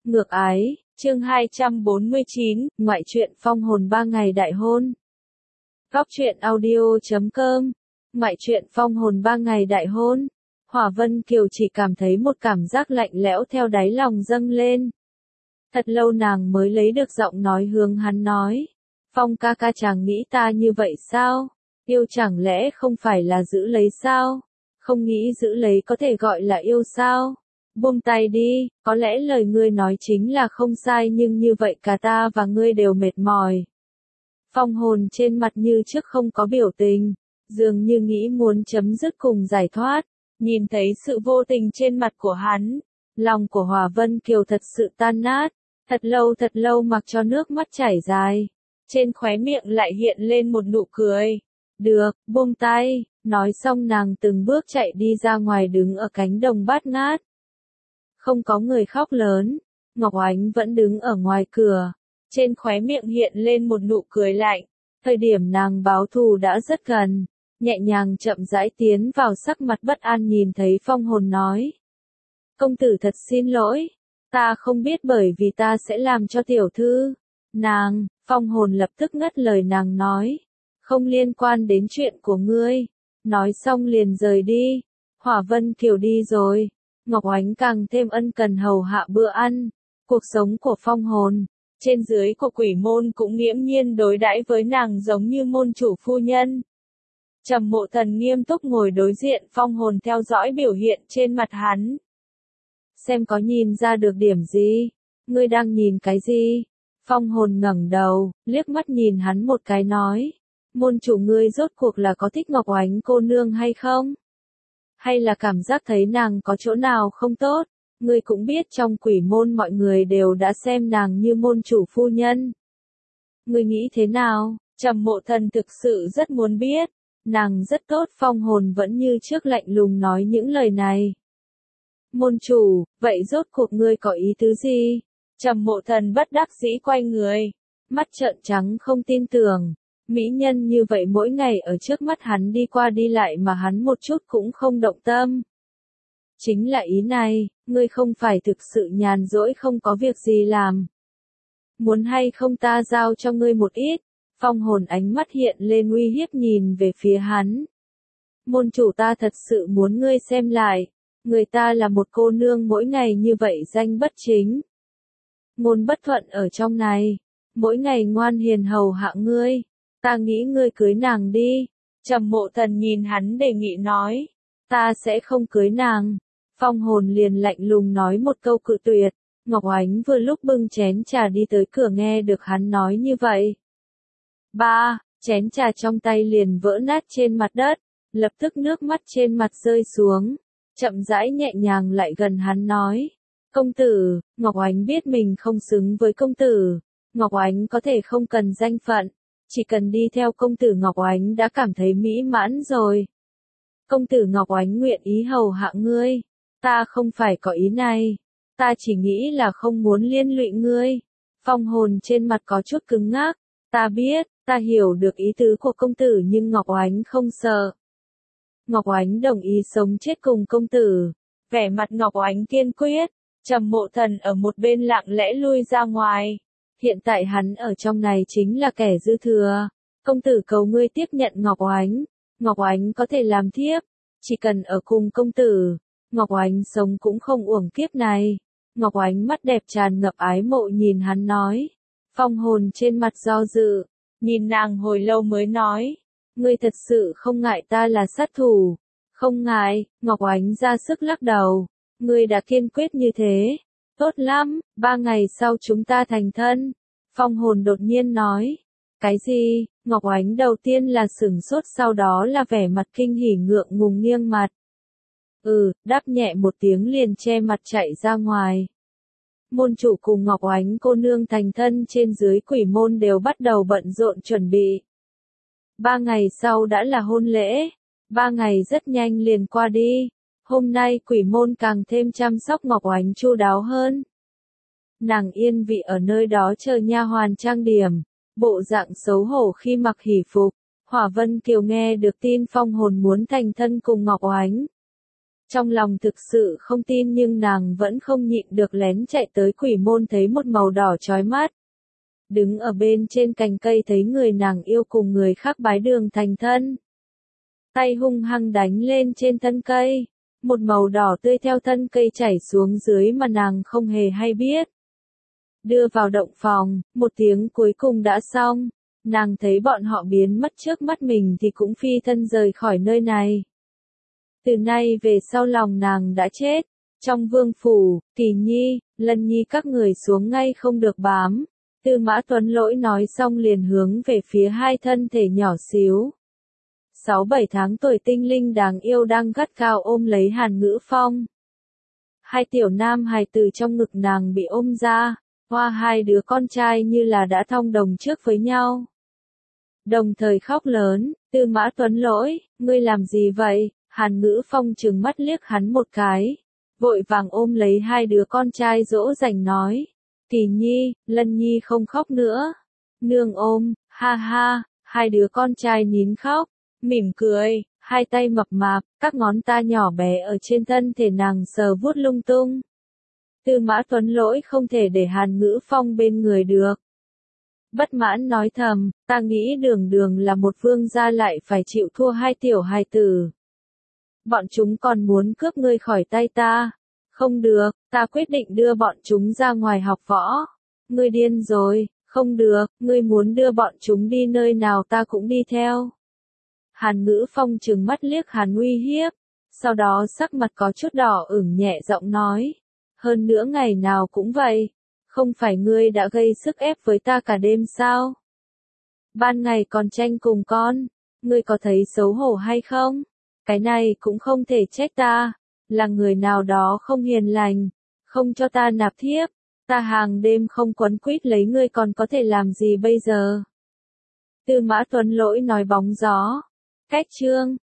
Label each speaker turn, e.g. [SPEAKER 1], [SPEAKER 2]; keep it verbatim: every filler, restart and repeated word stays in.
[SPEAKER 1] Ngược ái, chương hai trăm bốn mươi chín, ngoại truyện phong hồn ba ngày đại hôn. Góc truyện audio chấm com, ngoại truyện phong hồn ba ngày đại hôn. Hỏa Vân Kiều chỉ cảm thấy một cảm giác lạnh lẽo theo đáy lòng dâng lên. Thật lâu nàng mới lấy được giọng nói hướng hắn nói. Phong ca ca chàng nghĩ ta như vậy sao? Yêu chẳng lẽ không phải là giữ lấy sao? Không nghĩ giữ lấy có thể gọi là yêu sao? Buông tay đi, có lẽ lời ngươi nói chính là không sai nhưng như vậy cả ta và ngươi đều mệt mỏi. Phong hồn trên mặt như trước không có biểu tình, dường như nghĩ muốn chấm dứt cùng giải thoát. Nhìn thấy sự vô tình trên mặt của hắn, lòng của Hỏa Vân Kiều thật sự tan nát, thật lâu thật lâu mặc cho nước mắt chảy dài. Trên khóe miệng lại hiện lên một nụ cười. Được, buông tay, nói xong nàng từng bước chạy đi ra ngoài đứng ở cánh đồng bát ngát. Không có người khóc lớn, Ngọc Oánh vẫn đứng ở ngoài cửa, trên khóe miệng hiện lên một nụ cười lạnh. Thời điểm nàng báo thù đã rất gần, nhẹ nhàng chậm rãi tiến vào sắc mặt bất an nhìn thấy phong hồn nói. Công tử thật xin lỗi, ta không biết bởi vì ta sẽ làm cho tiểu thư. Nàng, phong hồn lập tức ngắt lời nàng nói. Không liên quan đến chuyện của ngươi. Nói xong liền rời đi. Hỏa Vân Kiều đi rồi. Ngọc Oánh càng thêm ân cần hầu hạ bữa ăn. Cuộc sống của phong hồn, trên dưới của quỷ môn cũng nghiễm nhiên đối đãi với nàng giống như môn chủ phu nhân. Trầm Mộ Thần nghiêm túc ngồi đối diện phong hồn theo dõi biểu hiện trên mặt hắn. Xem có nhìn ra được điểm gì? Ngươi đang nhìn cái gì? Phong hồn ngẩng đầu, liếc mắt nhìn hắn một cái nói. Môn chủ ngươi rốt cuộc là có thích Ngọc Oánh cô nương hay không? Hay là cảm giác thấy nàng có chỗ nào không tốt? Ngươi cũng biết trong quỷ môn mọi người đều đã xem nàng như môn chủ phu nhân. Ngươi nghĩ thế nào? Trầm Mộ Thần thực sự rất muốn biết. Nàng rất tốt, phong hồn vẫn như trước lạnh lùng nói những lời này. Môn chủ, vậy rốt cuộc ngươi có ý tứ gì? Trầm Mộ Thần bất đắc dĩ quay người, mắt trợn trắng không tin tưởng. Mỹ nhân như vậy mỗi ngày ở trước mắt hắn đi qua đi lại mà hắn một chút cũng không động tâm. Chính là ý này, ngươi không phải thực sự nhàn rỗi không có việc gì làm. Muốn hay không ta giao cho ngươi một ít? Phong hồn ánh mắt hiện lên uy hiếp nhìn về phía hắn. Môn chủ ta thật sự muốn ngươi xem lại. Người ta là một cô nương mỗi ngày như vậy danh bất chính. Ngôn bất thuận ở trong này. Mỗi ngày ngoan hiền hầu hạ ngươi. Ta nghĩ ngươi cưới nàng đi. Trầm Mộ Thần nhìn hắn đề nghị nói. Ta sẽ không cưới nàng. Phong hồn liền lạnh lùng nói một câu cự tuyệt. Ngọc Oánh vừa lúc bưng chén trà đi tới cửa nghe được hắn nói như vậy. Ba, chén trà trong tay liền vỡ nát trên mặt đất. Lập tức nước mắt trên mặt rơi xuống. Chậm rãi nhẹ nhàng lại gần hắn nói. Công tử, Ngọc Oánh biết mình không xứng với công tử. Ngọc Oánh có thể không cần danh phận. Chỉ cần đi theo công tử Ngọc Oánh đã cảm thấy mỹ mãn rồi. Công tử Ngọc Oánh nguyện ý hầu hạ ngươi. Ta không phải có ý này. Ta chỉ nghĩ là không muốn liên lụy ngươi. Phong hồn trên mặt có chút cứng ngắc. Ta biết, ta hiểu được ý tứ của công tử nhưng Ngọc Oánh không sợ. Ngọc Oánh đồng ý sống chết cùng công tử. Vẻ mặt Ngọc Oánh kiên quyết. Trầm Mộ Thần ở một bên lặng lẽ lui ra ngoài. Hiện tại hắn ở trong này chính là kẻ dư thừa. Công tử cầu ngươi tiếp nhận Ngọc Oánh. Ngọc Oánh có thể làm thiếp. Chỉ cần ở cùng công tử. Ngọc Oánh sống cũng không uổng kiếp này. Ngọc Oánh mắt đẹp tràn ngập ái mộ nhìn hắn nói. Phong hồn trên mặt do dự. Nhìn nàng hồi lâu mới nói. Ngươi thật sự không ngại ta là sát thủ. Không ngại, Ngọc Oánh ra sức lắc đầu. Ngươi đã kiên quyết như thế. Tốt lắm, ba ngày sau chúng ta thành thân. Phong hồn đột nhiên nói. Cái gì? Ngọc Oánh đầu tiên là sửng sốt sau đó là vẻ mặt kinh hỉ ngượng ngùng nghiêng mặt. Ừ, đáp nhẹ một tiếng liền che mặt chạy ra ngoài. Môn chủ cùng Ngọc Oánh cô nương thành thân trên dưới quỷ môn đều bắt đầu bận rộn chuẩn bị. Ba ngày sau đã là hôn lễ. Ba ngày rất nhanh liền qua đi. Hôm nay quỷ môn càng thêm chăm sóc Ngọc Oánh chu đáo hơn. Nàng yên vị ở nơi đó chờ nha hoàn trang điểm, bộ dạng xấu hổ khi mặc hỷ phục. Hỏa Vân Kiều nghe được tin phong hồn muốn thành thân cùng Ngọc Oánh. Trong lòng thực sự không tin nhưng nàng vẫn không nhịn được lén chạy tới quỷ môn thấy một màu đỏ chói mắt. Đứng ở bên trên cành cây thấy người nàng yêu cùng người khác bái đường thành thân. Tay hung hăng đánh lên trên thân cây. Một màu đỏ tươi theo thân cây chảy xuống dưới mà nàng không hề hay biết. Đưa vào động phòng, một tiếng cuối cùng đã xong. Nàng thấy bọn họ biến mất trước mắt mình thì cũng phi thân rời khỏi nơi này. Từ nay về sau lòng nàng đã chết. Trong vương phủ, Kỳ Nhi, Lân Nhi các người xuống ngay không được bám. Tư Mã Tuấn Lỗi nói xong liền hướng về phía hai thân thể nhỏ xíu. Sáu bảy tháng tuổi tinh linh đáng yêu đang gắt gao ôm lấy Hàn Ngữ Phong. Hai tiểu nam hài từ trong ngực nàng bị ôm ra, hoa hai đứa con trai như là đã thông đồng trước với nhau. Đồng thời khóc lớn, Tư Mã Tuấn Lỗi, ngươi làm gì vậy? Hàn Ngữ Phong trừng mắt liếc hắn một cái, vội vàng ôm lấy hai đứa con trai dỗ dành nói. Kỳ Nhi, Lân Nhi không khóc nữa. Nương ôm, ha ha, hai đứa con trai nín khóc, mỉm cười, hai tay mập mạp, các ngón tay nhỏ bé ở trên thân thể nàng sờ vuốt lung tung. Tư Mã Tuấn Lỗi không thể để Hàn Ngữ Phong bên người được. Bất mãn nói thầm, ta nghĩ đường đường là một vương gia lại phải chịu thua hai tiểu hài tử. Bọn chúng còn muốn cướp ngươi khỏi tay ta. Không được, ta quyết định đưa bọn chúng ra ngoài học võ. Ngươi điên rồi, không được, ngươi muốn đưa bọn chúng đi nơi nào ta cũng đi theo. Hàn Ngữ Phong trừng mắt liếc hắn uy hiếp, sau đó sắc mặt có chút đỏ ửng nhẹ giọng nói. Hơn nữa ngày nào cũng vậy, không phải ngươi đã gây sức ép với ta cả đêm sao? Ban ngày còn tranh cùng con, ngươi có thấy xấu hổ hay không? Cái này cũng không thể trách ta. Là người nào đó không hiền lành, không cho ta nạp thiếp, ta hàng đêm không quấn quýt lấy ngươi còn có thể làm gì bây giờ? Tư Mã Tuấn Lỗi nói bóng gió. Cách chương